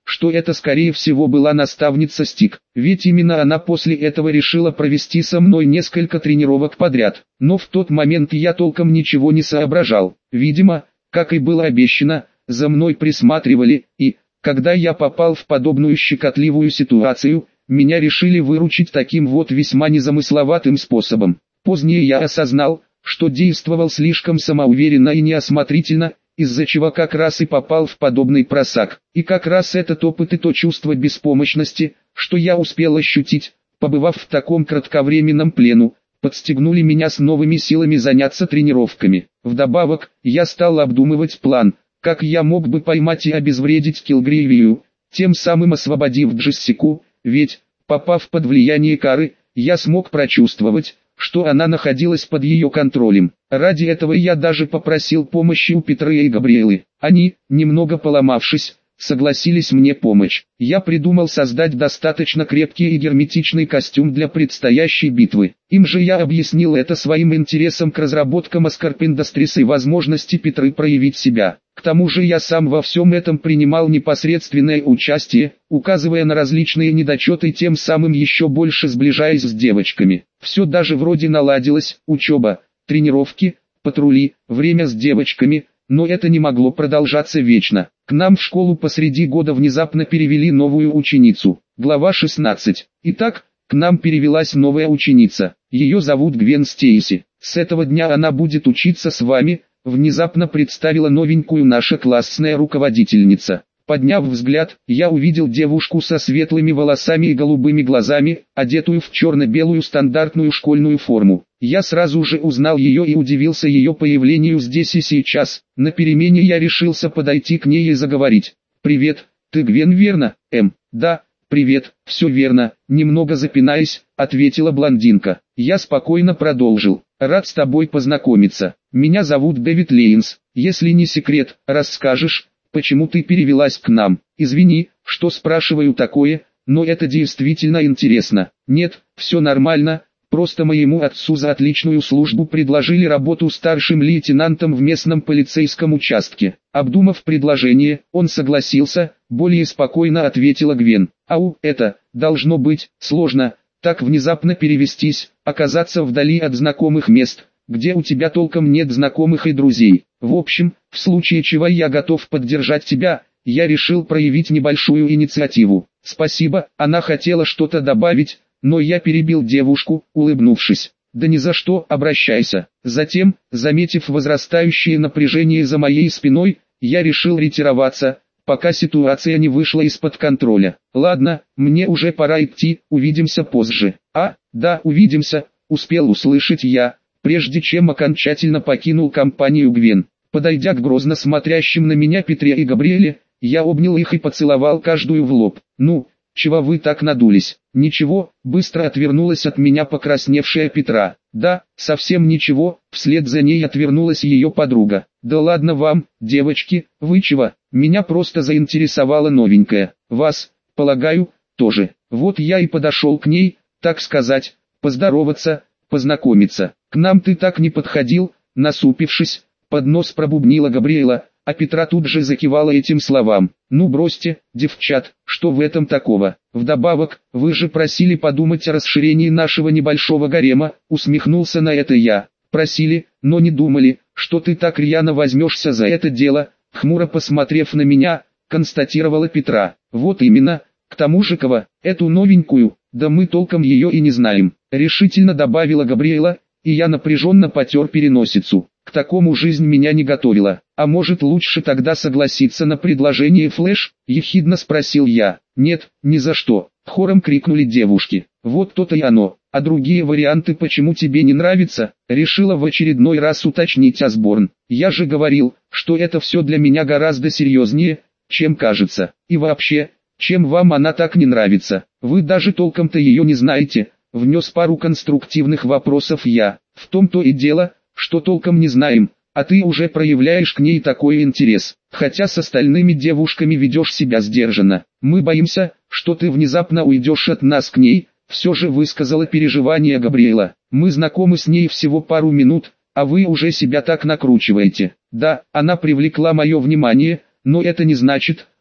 что это скорее всего была наставница Стик, ведь именно она после этого решила провести со мной несколько тренировок подряд. Но в тот момент я толком ничего не соображал. Видимо, как и было обещано, за мной присматривали, и, когда я попал в подобную щекотливую ситуацию, меня решили выручить таким вот весьма незамысловатым способом. Позднее я осознал, что действовал слишком самоуверенно и неосмотрительно, из-за чего как раз и попал в подобный просак. И как раз этот опыт и то чувство беспомощности, что я успел ощутить, побывав в таком кратковременном плену, подстегнули меня с новыми силами заняться тренировками. Вдобавок, я стал обдумывать план, как я мог бы поймать и обезвредить Килгрейвию, тем самым освободив Джессику, ведь, попав под влияние Кары, я смог прочувствовать, что она находилась под ее контролем. Ради этого я даже попросил помощи у Петра и Габриэлы. Они, немного поломавшись, согласились мне помочь. Я придумал создать достаточно крепкий и герметичный костюм для предстоящей битвы. Им же я объяснил это своим интересом к разработкам Ascorp Industries и возможности Петры проявить себя. К тому же я сам во всем этом принимал непосредственное участие, указывая на различные недочеты, тем самым еще больше сближаясь с девочками. Все даже вроде наладилось: учеба, тренировки, патрули, время с девочками, но это не могло продолжаться вечно. К нам в школу посреди года внезапно перевели новую ученицу. Глава шестнадцать. Итак, к нам перевелась новая ученица. Ее зовут Гвен Стейси. С этого дня она будет учиться с вами, внезапно представила новенькую наша классная руководительница. Подняв взгляд, я увидел девушку со светлыми волосами и голубыми глазами, одетую в черно-белую стандартную школьную форму. Я сразу же узнал ее и удивился ее появлению здесь и сейчас. На перемене я решился подойти к ней и заговорить. «Привет, ты Гвен, верно, Эм?» «Да, привет, все верно», немного запинаясь, ответила блондинка. Я спокойно продолжил. «Рад с тобой познакомиться. Меня зовут Дэвид Лейнс. Если не секрет, расскажешь, почему ты перевелась к нам?» «Извини, что спрашиваю такое, но это действительно интересно». «Нет, все нормально, просто моему отцу за отличную службу предложили работу старшим лейтенантом в местном полицейском участке». Обдумав предложение, он согласился, более спокойно ответила Гвен. «Ау, это, должно быть, сложно, так внезапно перевестись, оказаться вдали от знакомых мест, где у тебя толком нет знакомых и друзей. В общем, в случае чего я готов поддержать тебя, я решил проявить небольшую инициативу». «Спасибо», она хотела что-то добавить, но я перебил девушку, улыбнувшись. «Да ни за что, обращайся». Затем, заметив возрастающее напряжение за моей спиной, я решил ретироваться, пока ситуация не вышла из-под контроля. «Ладно, мне уже пора идти, увидимся позже». «А, да, увидимся», успел услышать я, прежде чем окончательно покинул компанию Гвен. Подойдя к грозно смотрящим на меня Петре и Габриэле, я обнял их и поцеловал каждую в лоб. «Ну, чего вы так надулись?» «Ничего», быстро отвернулась от меня покрасневшая Петра. «Да, совсем ничего», вслед за ней отвернулась ее подруга. «Да ладно вам, девочки, вы чего? Меня просто заинтересовала новенькая. Вас, полагаю, тоже». Вот я и подошел к ней, так сказать, поздороваться, познакомиться. «К нам ты так не подходил», насупившись, под нос пробубнила Габриэла, а Петра тут же закивала этим словам. «Ну бросьте, девчат, что в этом такого? Вдобавок, вы же просили подумать о расширении нашего небольшого гарема», усмехнулся на это я. «Просили, но не думали, что ты так рьяно возьмешься за это дело», хмуро посмотрев на меня, констатировала Петра. «Вот именно, к тому же кого, эту новенькую, да мы толком ее и не знаем», решительно добавила Габриэла, и я напряженно потер переносицу. К такому жизнь меня не готовила. «А может лучше тогда согласиться на предложение Флэш?» – ехидно спросил я. «Нет, ни за что», – хором крикнули девушки. «Вот то-то и оно. А другие варианты почему тебе не нравятся?» – решила в очередной раз уточнить Осборн. «Я же говорил, что это все для меня гораздо серьезнее, чем кажется. И вообще, чем вам она так не нравится? Вы даже толком-то ее не знаете», – внес пару конструктивных вопросов я. «В том-то и дело, что толком не знаем, а ты уже проявляешь к ней такой интерес, хотя с остальными девушками ведешь себя сдержанно. Мы боимся, что ты внезапно уйдешь от нас к ней», все же высказала переживание Габриэла. «Мы знакомы с ней всего пару минут, а вы уже себя так накручиваете». «Да, она привлекла мое внимание, но это не значит,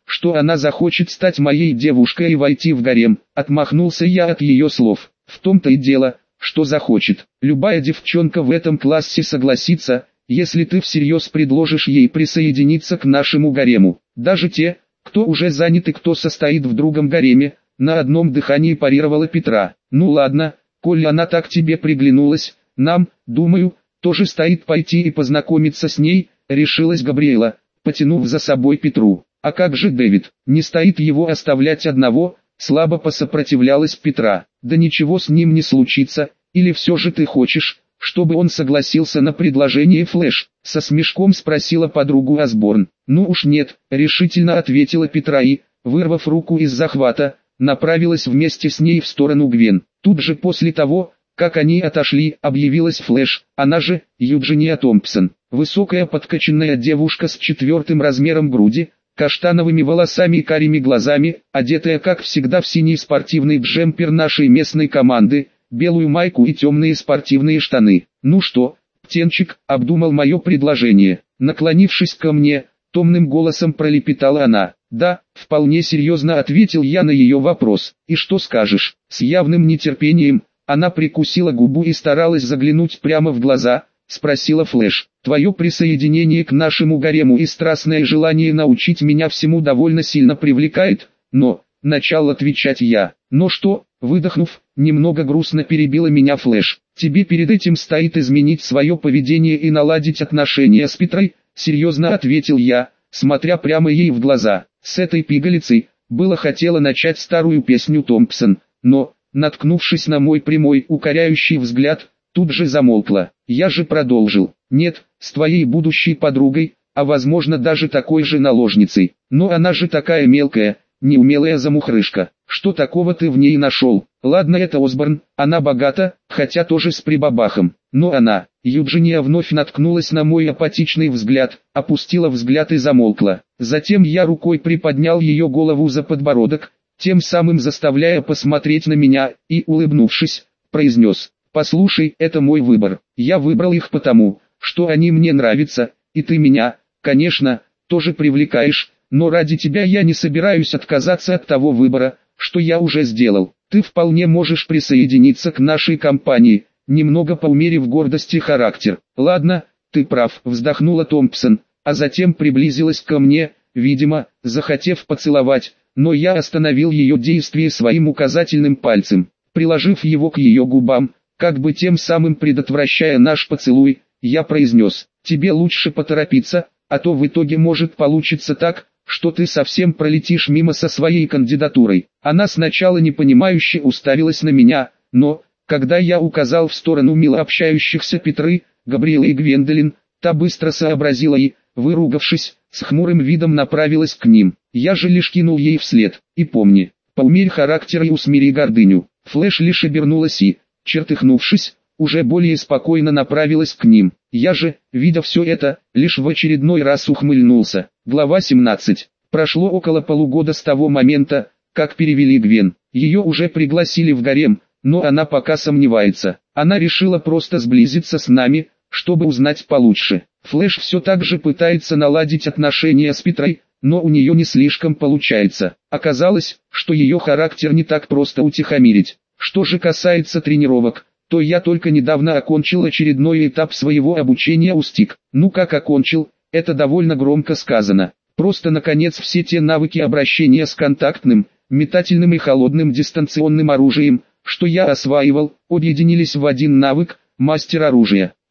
что она захочет стать моей девушкой и войти в гарем. Отмахнулся я от ее слов. В том-то и дело, что захочет. Любая девчонка в этом классе согласится, если ты всерьез предложишь ей присоединиться к нашему гарему. Даже те, кто уже занят и кто состоит в другом гареме, на одном дыхании парировала Петра. Ну ладно, коли она так тебе приглянулась, нам, думаю, тоже стоит пойти и познакомиться с ней, решилась Габриэла, потянув за собой Петру. А как же Дэвид, не стоит его оставлять одного, слабо посопротивлялась Петра. Да ничего с ним не случится, или все же ты хочешь, чтобы он согласился на предложение Флэш? Со смешком спросила подругу Осборн. Ну уж нет, решительно ответила Петра и, вырвав руку из захвата, направилась вместе с ней в сторону Гвен. Тут же после того, как они отошли, объявилась Флэш, она же, Юджиния Томпсон. Высокая подкачанная девушка с четвертым размером груди, каштановыми волосами и карими глазами, одетая как всегда в синий спортивный джемпер нашей местной команды, белую майку и темные спортивные штаны. Ну что, птенчик, обдумал мое предложение. Наклонившись ко мне, томным голосом пролепетала она. Да, вполне серьезно ответил я на ее вопрос. И что скажешь? С явным нетерпением, она прикусила губу и старалась заглянуть прямо в глаза, спросила Флэш. Твое присоединение к нашему гарему и страстное желание научить меня всему довольно сильно привлекает, но, начал отвечать я. Но что, выдохнув, немного грустно перебила меня Флэш. Тебе перед этим стоит изменить свое поведение и наладить отношения с Петрой, серьезно ответил я, смотря прямо ей в глаза. С этой пигалицей, было хотела начать старую песню Томпсон, но, наткнувшись на мой прямой укоряющий взгляд, тут же замолкла. Я же продолжил. Нет, с твоей будущей подругой, а возможно даже такой же наложницей. Но она же такая мелкая, неумелая замухрышка. Что такого ты в ней нашел? Ладно, это Осборн, она богата, хотя тоже с прибабахом. Но она, Юджиния вновь наткнулась на мой апатичный взгляд, опустила взгляд и замолкла. Затем я рукой приподнял ее голову за подбородок, тем самым заставляя посмотреть на меня, и, улыбнувшись, произнес. Послушай, это мой выбор. Я выбрал их потому, что они мне нравятся, и ты меня, конечно, тоже привлекаешь, но ради тебя я не собираюсь отказаться от того выбора, что я уже сделал. Ты вполне можешь присоединиться к нашей компании, немного поумерив гордость и характер. Ладно, ты прав, вздохнула Томпсон, а затем приблизилась ко мне, видимо, захотев поцеловать, но я остановил ее действие своим указательным пальцем, приложив его к ее губам, как бы тем самым предотвращая наш поцелуй, я произнес, тебе лучше поторопиться, а то в итоге может получиться так, что ты совсем пролетишь мимо со своей кандидатурой. Она сначала непонимающе уставилась на меня, но, когда я указал в сторону мило общающихся Петры, Габриэлы и Гвендолин, та быстро сообразила и, выругавшись, с хмурым видом направилась к ним. Я же лишь кинул ей вслед. И помни, поумерь характер и усмири гордыню. Флэш лишь обернулась и, чертыхнувшись, уже более спокойно направилась к ним. Я же, видя все это, лишь в очередной раз ухмыльнулся. Глава семнадцать. Прошло около полугода с того момента, как перевели Гвен. Ее уже пригласили в гарем, но она пока сомневается. Она решила просто сблизиться с нами, чтобы узнать получше. Флэш все так же пытается наладить отношения с Петрой, но у нее не слишком получается. Оказалось, что ее характер не так просто утихомирить. Что же касается тренировок, то я только недавно окончил очередной этап своего обучения у Стик. Ну как окончил, это довольно громко сказано. Просто наконец все те навыки обращения с контактным, метательным и холодным дистанционным оружием, что я осваивал, объединились в один навык – мастер оружия.